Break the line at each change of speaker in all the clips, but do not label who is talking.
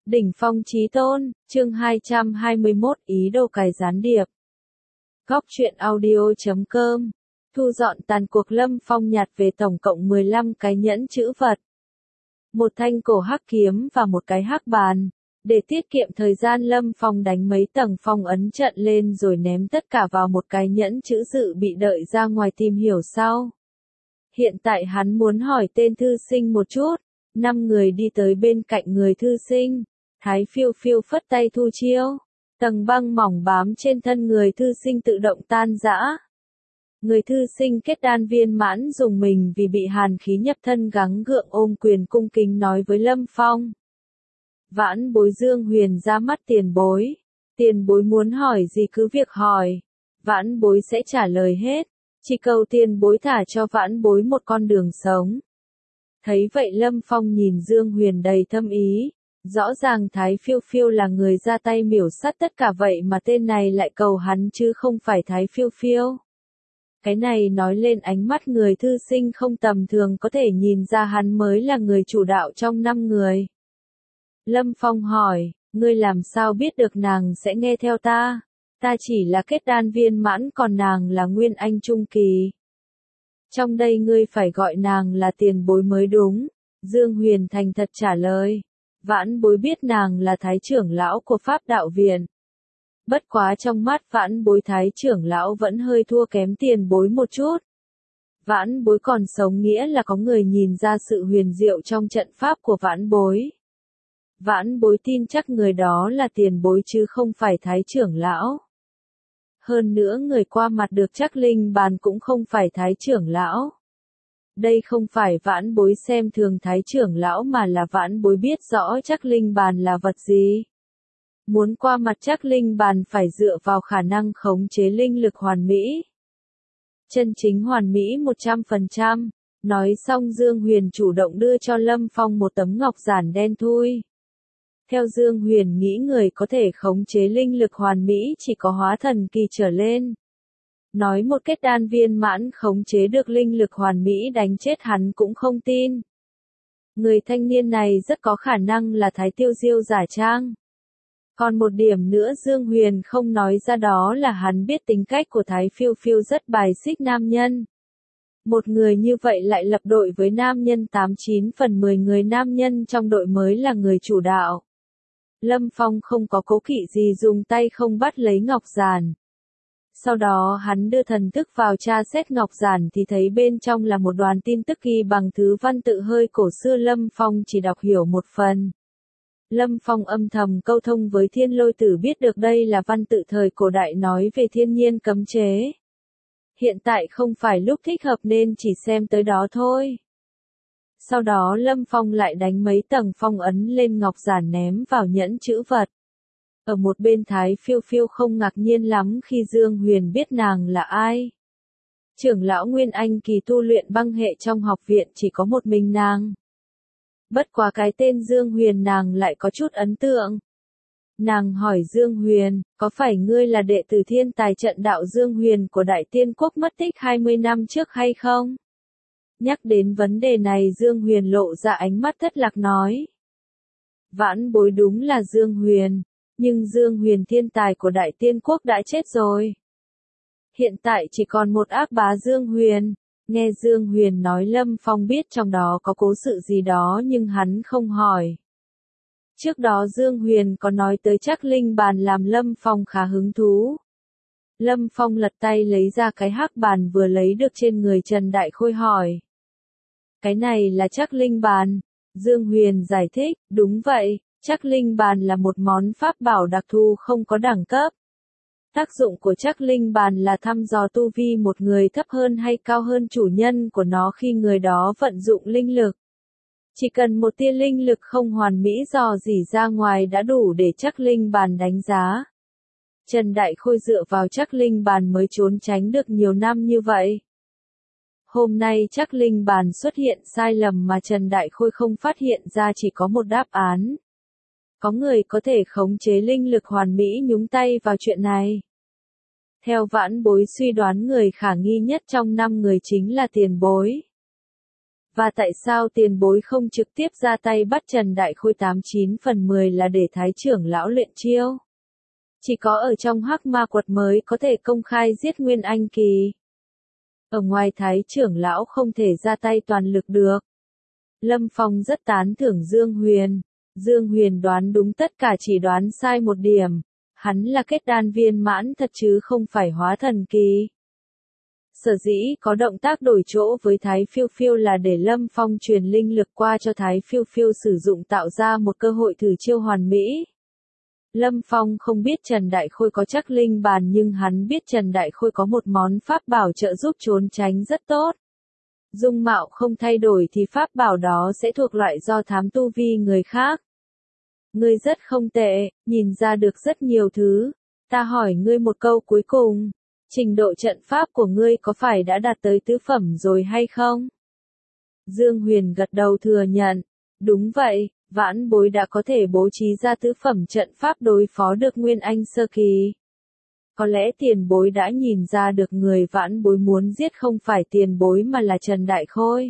Đỉnh phong chí tôn, chương 221, ý đồ cài gián điệp. Góc truyện audio.com. Thu dọn tàn cuộc Lâm Phong nhặt về tổng cộng 15 cái nhẫn chữ vật. Một thanh cổ hắc kiếm và một cái hắc bàn. Để tiết kiệm thời gian Lâm Phong đánh mấy tầng phong ấn trận lên rồi ném tất cả vào một cái nhẫn chữ dự bị đợi ra ngoài tìm hiểu sau. Hiện tại hắn muốn hỏi tên thư sinh một chút. 5 người đi tới bên cạnh người thư sinh. Thái phiêu phiêu phất tay thu chiêu. Tầng băng mỏng bám trên thân người thư sinh tự động tan rã. Người thư sinh kết đan viên mãn dùng mình vì bị hàn khí nhập thân gắng gượng ôm quyền cung kính nói với Lâm Phong. Vãn bối Dương Huyền ra mắt tiền bối. Tiền bối muốn hỏi gì cứ việc hỏi. Vãn bối sẽ trả lời hết. Chỉ cầu tiền bối thả cho vãn bối một con đường sống. Thấy vậy Lâm Phong nhìn Dương Huyền đầy thâm ý. Rõ ràng Thái phiêu phiêu là người ra tay miểu sát tất cả vậy mà tên này lại cầu hắn chứ không phải Thái phiêu phiêu. Cái này nói lên ánh mắt người thư sinh không tầm thường có thể nhìn ra hắn mới là người chủ đạo trong 5 người. Lâm Phong hỏi, ngươi làm sao biết được nàng sẽ nghe theo ta? Ta chỉ là kết đan viên mãn còn nàng là nguyên anh trung kỳ. Trong đây ngươi phải gọi nàng là tiền bối mới đúng. Dương Huyền thành thật trả lời. Vãn bối biết nàng là thái trưởng lão của Pháp Đạo Viện. Bất quá trong mắt vãn bối thái trưởng lão vẫn hơi thua kém tiền bối một chút. Vãn bối còn sống nghĩa là có người nhìn ra sự huyền diệu trong trận pháp của vãn bối. Vãn bối tin chắc người đó là tiền bối chứ không phải thái trưởng lão. Hơn nữa người qua mặt được chắc linh bàn cũng không phải thái trưởng lão. Đây không phải vãn bối xem thường thái trưởng lão mà là vãn bối biết rõ chắc linh bàn là vật gì. Muốn qua mặt chắc linh bàn phải dựa vào khả năng khống chế linh lực hoàn mỹ. Chân chính hoàn mỹ 100%. Nói xong Dương Huyền chủ động đưa cho Lâm Phong một tấm ngọc giản đen thui. Theo Dương Huyền nghĩ người có thể khống chế linh lực hoàn mỹ chỉ có hóa thần kỳ trở lên. Nói một kết đan viên mãn khống chế được linh lực hoàn mỹ đánh chết hắn cũng không tin. Người thanh niên này rất có khả năng là Thái Tiêu Diêu giả trang. Còn một điểm nữa Dương Huyền không nói ra đó là hắn biết tính cách của Thái phiêu phiêu rất bài xích nam nhân. Một người như vậy lại lập đội với nam nhân 89 phần 10 người nam nhân trong đội mới là người chủ đạo. Lâm Phong không có cố kỵ gì dùng tay không bắt lấy ngọc giản. Sau đó hắn đưa thần thức vào tra xét ngọc giản thì thấy bên trong là một đoàn tin tức ghi bằng thứ văn tự hơi cổ xưa Lâm Phong chỉ đọc hiểu một phần. Lâm Phong âm thầm câu thông với Thiên Lôi Tử biết được đây là văn tự thời cổ đại nói về thiên nhiên cấm chế. Hiện tại không phải lúc thích hợp nên chỉ xem tới đó thôi. Sau đó Lâm Phong lại đánh mấy tầng phong ấn lên ngọc giản ném vào nhẫn chữ vật. Ở một bên Thái phiêu phiêu không ngạc nhiên lắm khi Dương Huyền biết nàng là ai. Trưởng lão Nguyên Anh kỳ tu luyện băng hệ trong học viện chỉ có một mình nàng. Bất quá cái tên Dương Huyền nàng lại có chút ấn tượng. Nàng hỏi Dương Huyền, có phải ngươi là đệ tử thiên tài trận đạo Dương Huyền của Đại Tiên Quốc mất tích 20 năm trước hay không? Nhắc đến vấn đề này Dương Huyền lộ ra ánh mắt thất lạc nói. Vãn bối đúng là Dương Huyền, nhưng Dương Huyền thiên tài của Đại Tiên Quốc đã chết rồi. Hiện tại chỉ còn một ác bá Dương Huyền. Nghe Dương Huyền nói Lâm Phong biết trong đó có cố sự gì đó nhưng hắn không hỏi. Trước đó Dương Huyền có nói tới chắc linh bàn làm Lâm Phong khá hứng thú. Lâm Phong lật tay lấy ra cái hắc bàn vừa lấy được trên người Trần Đại Khôi hỏi. Cái này là chắc linh bàn. Dương Huyền giải thích, đúng vậy, chắc linh bàn là một món pháp bảo đặc thù không có đẳng cấp. Tác dụng của chắc linh bàn là thăm dò tu vi một người thấp hơn hay cao hơn chủ nhân của nó khi người đó vận dụng linh lực. Chỉ cần một tia linh lực không hoàn mỹ dò dỉ ra ngoài đã đủ để chắc linh bàn đánh giá. Trần Đại Khôi dựa vào chắc linh bàn mới trốn tránh được nhiều năm như vậy. Hôm nay chắc linh bàn xuất hiện sai lầm mà Trần Đại Khôi không phát hiện ra chỉ có một đáp án. Có người có thể khống chế linh lực hoàn mỹ nhúng tay vào chuyện này. Theo vãn bối suy đoán người khả nghi nhất trong 5 người chính là tiền bối. Và tại sao tiền bối không trực tiếp ra tay bắt Trần Đại Khôi 89/10 là để Thái trưởng lão luyện chiêu? Chỉ có ở trong Hắc Ma Quật mới có thể công khai giết Nguyên Anh Kỳ. Ở ngoài Thái trưởng lão không thể ra tay toàn lực được. Lâm Phong rất tán thưởng Dương Huyền. Dương Huyền đoán đúng tất cả, chỉ đoán sai một điểm. Hắn là kết đan viên mãn thật chứ không phải hóa thần kỳ. Sở dĩ có động tác đổi chỗ với Thái Phiêu Phiêu là để Lâm Phong truyền linh lực qua cho Thái Phiêu Phiêu sử dụng, tạo ra một cơ hội thử chiêu hoàn mỹ. Lâm Phong không biết Trần Đại Khôi có chắc linh bàn, nhưng hắn biết Trần Đại Khôi có một món pháp bảo trợ giúp trốn tránh rất tốt. Dung mạo không thay đổi thì pháp bảo đó sẽ thuộc loại do thám tu vi người khác. Ngươi rất không tệ, nhìn ra được rất nhiều thứ. Ta hỏi ngươi một câu cuối cùng. Trình độ trận pháp của ngươi có phải đã đạt tới tứ phẩm rồi hay không? Dương Huyền gật đầu thừa nhận. Đúng vậy, vãn bối đã có thể bố trí ra tứ phẩm trận pháp đối phó được Nguyên Anh sơ kỳ. Có lẽ tiền bối đã nhìn ra được người vãn bối muốn giết không phải tiền bối mà là Trần Đại Khôi.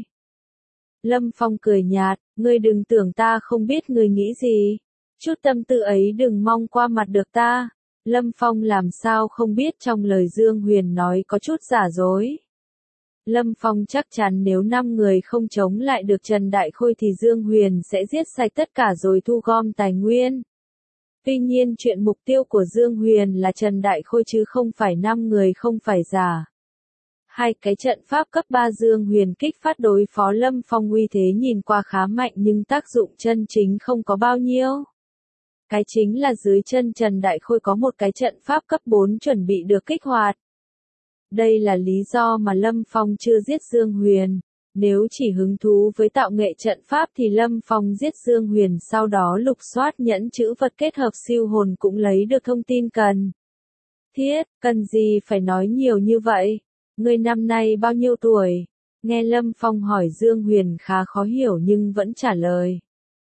Lâm Phong cười nhạt, ngươi đừng tưởng ta không biết ngươi nghĩ gì. Chút tâm tư ấy đừng mong qua mặt được ta. Lâm Phong làm sao không biết trong lời Dương Huyền nói có chút giả dối. Lâm Phong chắc chắn nếu 5 người không chống lại được Trần Đại Khôi thì Dương Huyền sẽ giết sạch tất cả rồi thu gom tài nguyên. Tuy nhiên chuyện mục tiêu của Dương Huyền là Trần Đại Khôi chứ không phải 5 người không phải giả. Hai cái trận pháp cấp 3 Dương Huyền kích phát đối phó Lâm Phong uy thế nhìn qua khá mạnh nhưng tác dụng chân chính không có bao nhiêu. Cái chính là dưới chân Trần Đại Khôi có một cái trận pháp cấp 4 chuẩn bị được kích hoạt. Đây là lý do mà Lâm Phong chưa giết Dương Huyền. Nếu chỉ hứng thú với tạo nghệ trận pháp thì Lâm Phong giết Dương Huyền, sau đó lục soát nhẫn chữ vật kết hợp siêu hồn cũng lấy được thông tin cần. Thiết, cần gì phải nói nhiều như vậy? Ngươi năm nay bao nhiêu tuổi? Nghe Lâm Phong hỏi Dương Huyền khá khó hiểu nhưng vẫn trả lời.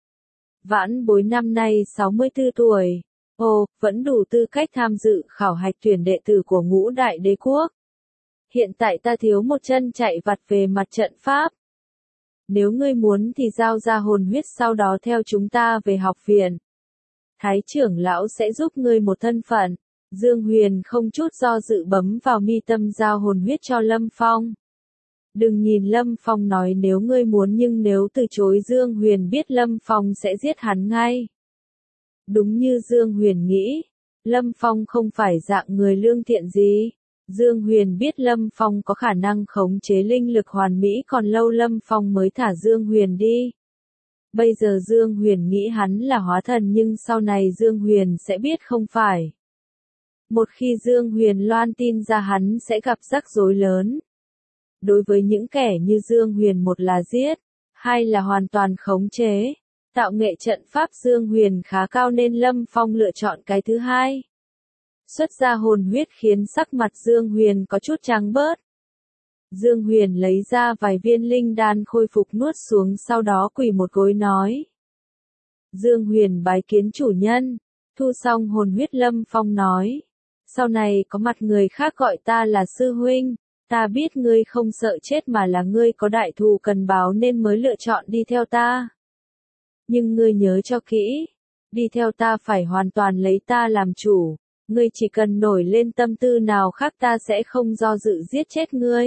Vãn bối năm nay 64 tuổi. Ồ, vẫn đủ tư cách tham dự khảo hạch tuyển đệ tử của Ngũ Đại Đế Quốc. Hiện tại ta thiếu một chân chạy vặt về mặt trận pháp. Nếu ngươi muốn thì giao ra hồn huyết, sau đó theo chúng ta về học viện. Thái trưởng lão sẽ giúp ngươi một thân phận. Dương Huyền không chút do dự bấm vào mi tâm giao hồn huyết cho Lâm Phong. Đừng nhìn Lâm Phong nói nếu ngươi muốn, nhưng nếu từ chối Dương Huyền biết Lâm Phong sẽ giết hắn ngay. Đúng như Dương Huyền nghĩ, Lâm Phong không phải dạng người lương thiện gì. Dương Huyền biết Lâm Phong có khả năng khống chế linh lực hoàn mỹ, còn lâu Lâm Phong mới thả Dương Huyền đi. Bây giờ Dương Huyền nghĩ hắn là hóa thần nhưng sau này Dương Huyền sẽ biết không phải. Một khi Dương Huyền loan tin ra hắn sẽ gặp rắc rối lớn. Đối với những kẻ như Dương Huyền, một là giết, hai là hoàn toàn khống chế. Tạo nghệ trận pháp Dương Huyền khá cao nên Lâm Phong lựa chọn cái thứ hai. Xuất ra hồn huyết khiến sắc mặt Dương Huyền có chút trắng bớt. Dương Huyền lấy ra vài viên linh đan khôi phục nuốt xuống, sau đó quỳ một gối nói. Dương Huyền bái kiến chủ nhân. Thu xong hồn huyết Lâm Phong nói. Sau này có mặt người khác gọi ta là sư huynh. Ta biết ngươi không sợ chết mà là ngươi có đại thù cần báo nên mới lựa chọn đi theo ta. Nhưng ngươi nhớ cho kỹ. Đi theo ta phải hoàn toàn lấy ta làm chủ. Ngươi chỉ cần nổi lên tâm tư nào khác ta sẽ không do dự giết chết ngươi.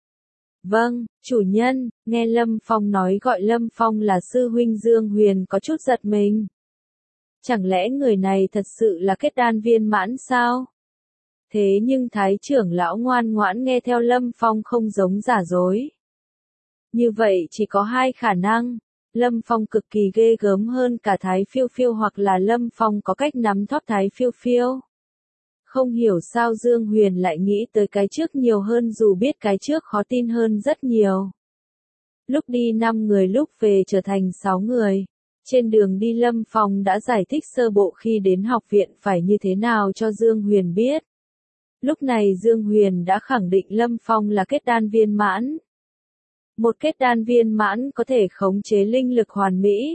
Vâng, chủ nhân. Nghe Lâm Phong nói gọi Lâm Phong là sư huynh, Dương Huyền có chút giật mình. Chẳng lẽ người này thật sự là kết đan viên mãn sao? Thế nhưng Thái trưởng lão ngoan ngoãn nghe theo Lâm Phong không giống giả dối. Như vậy chỉ có hai khả năng. Lâm Phong cực kỳ ghê gớm hơn cả Thái Phiêu Phiêu, hoặc là Lâm Phong có cách nắm thóp Thái Phiêu Phiêu. Không hiểu sao Dương Huyền lại nghĩ tới cái trước nhiều hơn dù biết cái trước khó tin hơn rất nhiều. Lúc đi 5 người, lúc về trở thành 6 người. Trên đường đi Lâm Phong đã giải thích sơ bộ khi đến học viện phải như thế nào cho Dương Huyền biết. Lúc này Dương Huyền đã khẳng định Lâm Phong là kết đan viên mãn. Một kết đan viên mãn có thể khống chế linh lực hoàn mỹ.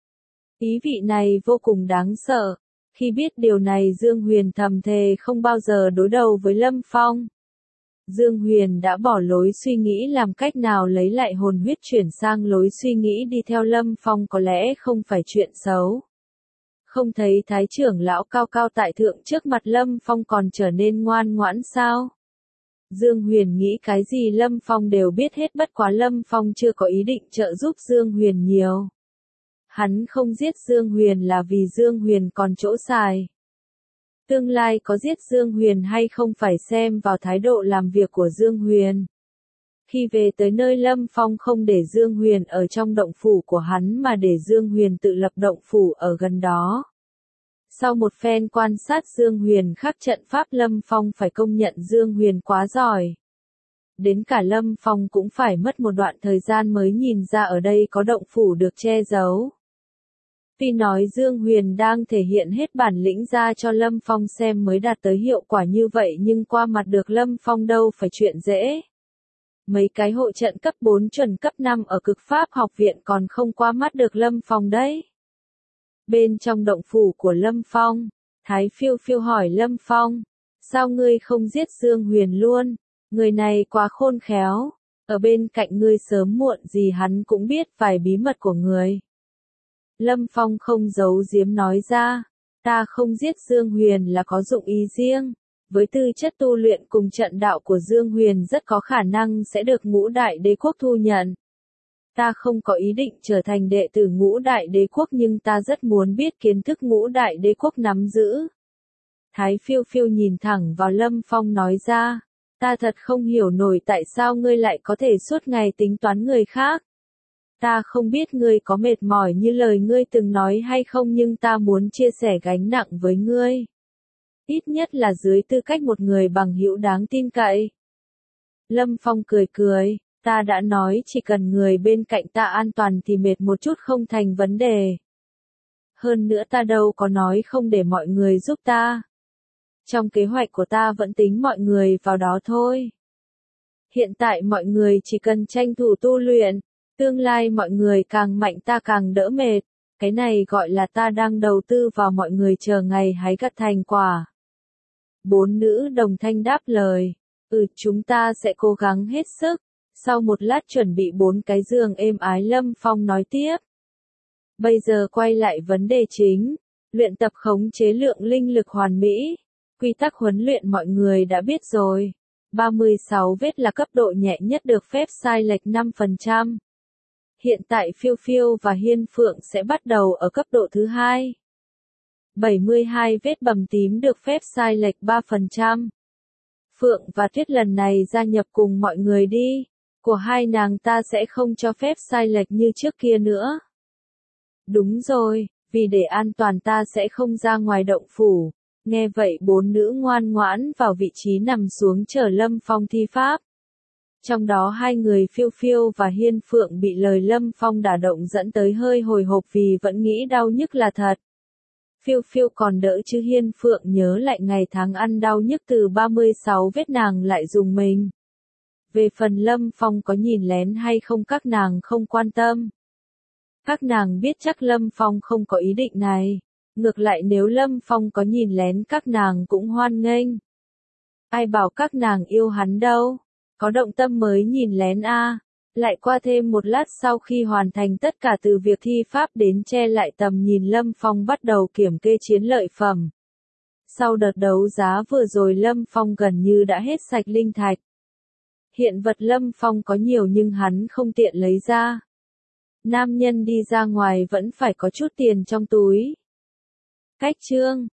Ý vị này vô cùng đáng sợ. Khi biết điều này Dương Huyền thầm thề không bao giờ đối đầu với Lâm Phong. Dương Huyền đã bỏ lối suy nghĩ làm cách nào lấy lại hồn huyết chuyển sang lối suy nghĩ đi theo Lâm Phong có lẽ không phải chuyện xấu. Không thấy Thái trưởng lão cao cao tại thượng trước mặt Lâm Phong còn trở nên ngoan ngoãn sao? Dương Huyền nghĩ cái gì Lâm Phong đều biết hết, bất quá Lâm Phong chưa có ý định trợ giúp Dương Huyền nhiều. Hắn không giết Dương Huyền là vì Dương Huyền còn chỗ xài. Tương lai có giết Dương Huyền hay không phải xem vào thái độ làm việc của Dương Huyền. Khi về tới nơi Lâm Phong không để Dương Huyền ở trong động phủ của hắn mà để Dương Huyền tự lập động phủ ở gần đó. Sau một phen quan sát Dương Huyền khắc trận pháp Lâm Phong phải công nhận Dương Huyền quá giỏi. Đến cả Lâm Phong cũng phải mất một đoạn thời gian mới nhìn ra ở đây có động phủ được che giấu. Tuy nói Dương Huyền đang thể hiện hết bản lĩnh ra cho Lâm Phong xem mới đạt tới hiệu quả như vậy nhưng qua mặt được Lâm Phong đâu phải chuyện dễ. Mấy cái hộ trận cấp 4 chuẩn cấp 5 ở Cực Pháp học viện còn không qua mắt được Lâm Phong đấy. Bên trong động phủ của Lâm Phong, Thái Phiêu Phiêu hỏi Lâm Phong, sao ngươi không giết Dương Huyền luôn, người này quá khôn khéo, ở bên cạnh ngươi sớm muộn gì hắn cũng biết vài bí mật của người. Lâm Phong không giấu giếm nói ra, ta không giết Dương Huyền là có dụng ý riêng, với tư chất tu luyện cùng trận đạo của Dương Huyền rất có khả năng sẽ được Ngũ Đại Đế Quốc thu nhận. Ta không có ý định trở thành đệ tử Ngũ Đại Đế Quốc nhưng ta rất muốn biết kiến thức Ngũ Đại Đế Quốc nắm giữ. Thái Phiêu Phiêu nhìn thẳng vào Lâm Phong nói ra, ta thật không hiểu nổi tại sao ngươi lại có thể suốt ngày tính toán người khác. Ta không biết ngươi có mệt mỏi như lời ngươi từng nói hay không nhưng ta muốn chia sẻ gánh nặng với ngươi. Ít nhất là dưới tư cách một người bằng hữu đáng tin cậy. Lâm Phong cười cười, ta đã nói chỉ cần người bên cạnh ta an toàn thì mệt một chút không thành vấn đề. Hơn nữa ta đâu có nói không để mọi người giúp ta. Trong kế hoạch của ta vẫn tính mọi người vào đó thôi. Hiện tại mọi người chỉ cần tranh thủ tu luyện, tương lai mọi người càng mạnh ta càng đỡ mệt, cái này gọi là ta đang đầu tư vào mọi người chờ ngày hái gặt thành quả. 4 nữ đồng thanh đáp lời, chúng ta sẽ cố gắng hết sức. Sau một lát chuẩn bị 4 cái giường êm ái Lâm Phong nói tiếp. Bây giờ quay lại vấn đề chính, luyện tập khống chế lượng linh lực hoàn mỹ. Quy tắc huấn luyện mọi người đã biết rồi. 36 vết là cấp độ nhẹ nhất được phép sai lệch 5%. Hiện tại Phiêu Phiêu và Hiên Phượng sẽ bắt đầu ở cấp độ thứ 2. 72 vết bầm tím được phép sai lệch 3%. Phượng và Tuyết lần này gia nhập cùng mọi người đi. Của hai nàng ta sẽ không cho phép sai lệch như trước kia nữa. Đúng rồi, vì để an toàn ta sẽ không ra ngoài động phủ. Nghe vậy 4 nữ ngoan ngoãn vào vị trí nằm xuống chờ Lâm Phong thi pháp. Trong đó 2 người Phiêu Phiêu và Hiên Phượng bị lời Lâm Phong đả động dẫn tới hơi hồi hộp vì vẫn nghĩ đau nhức là thật. Phiêu Phiêu còn đỡ chứ Hiên Phượng nhớ lại ngày tháng ăn đau nhức từ 36 vết nàng lại dùng mình. Về phần Lâm Phong có nhìn lén hay không các nàng không quan tâm. Các nàng biết chắc Lâm Phong không có ý định này. Ngược lại nếu Lâm Phong có nhìn lén các nàng cũng hoan nghênh. Ai bảo các nàng yêu hắn đâu. Có động tâm mới nhìn lén a. Lại qua thêm một lát sau khi hoàn thành tất cả từ việc thi pháp đến che lại tầm nhìn Lâm Phong bắt đầu kiểm kê chiến lợi phẩm. Sau đợt đấu giá vừa rồi Lâm Phong gần như đã hết sạch linh thạch. Hiện vật Lâm Phong có nhiều nhưng hắn không tiện lấy ra. Nam nhân đi ra ngoài vẫn phải có chút tiền trong túi. Cách chương